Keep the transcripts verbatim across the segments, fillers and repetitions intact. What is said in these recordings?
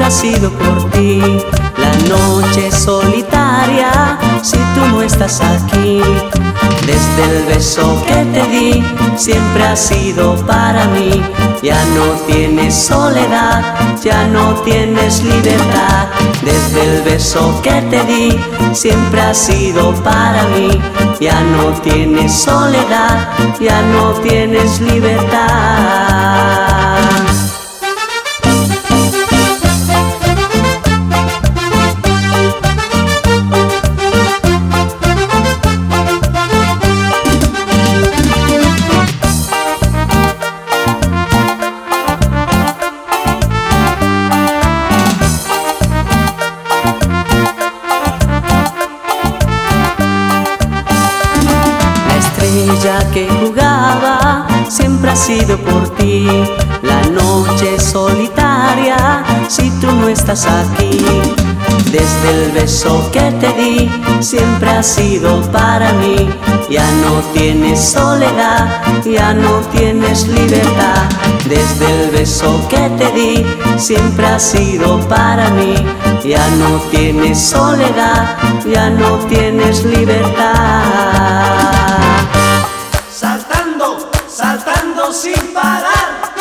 siempre ha sido por ti. La noche es solitaria si tú no estás aquí. Desde el beso que te di, siempre ha sido para mí. Ya no tienes soledad, ya no tienes libertad. Desde el beso que te di, siempre ha sido para mí. Ya no tienes soledad, ya no tienes libertad. Ella que jugaba siempre ha sido por ti. La noche es solitaria si tú no estás aquí. Desde el beso que te di, siempre ha sido para mí. Ya no tienes soledad, ya no tienes libertad. Desde el beso que te di, siempre ha sido para mí. Ya no tienes soledad, ya no tienes libertad. Saltando, saltando sin parar.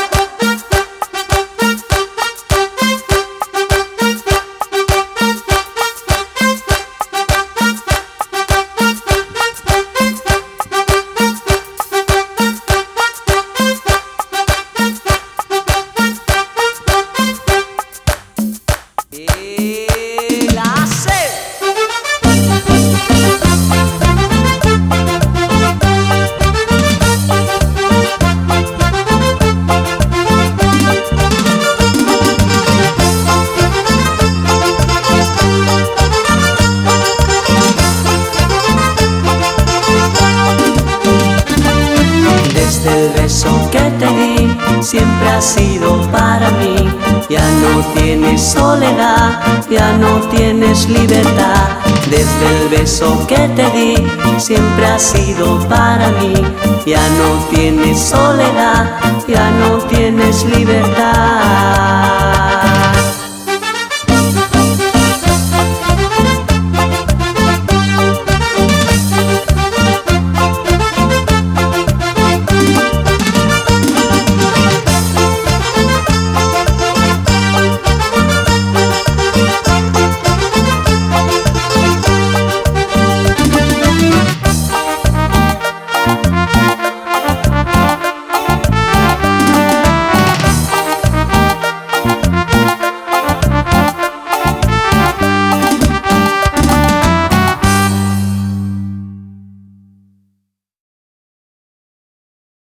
El beso que te di siempre ha sido para mí. Ya no tienes soledad, ya no tienes libertad. Desde el beso que te di siempre ha sido para mí. Ya no tienes soledad, ya no tienes libertad.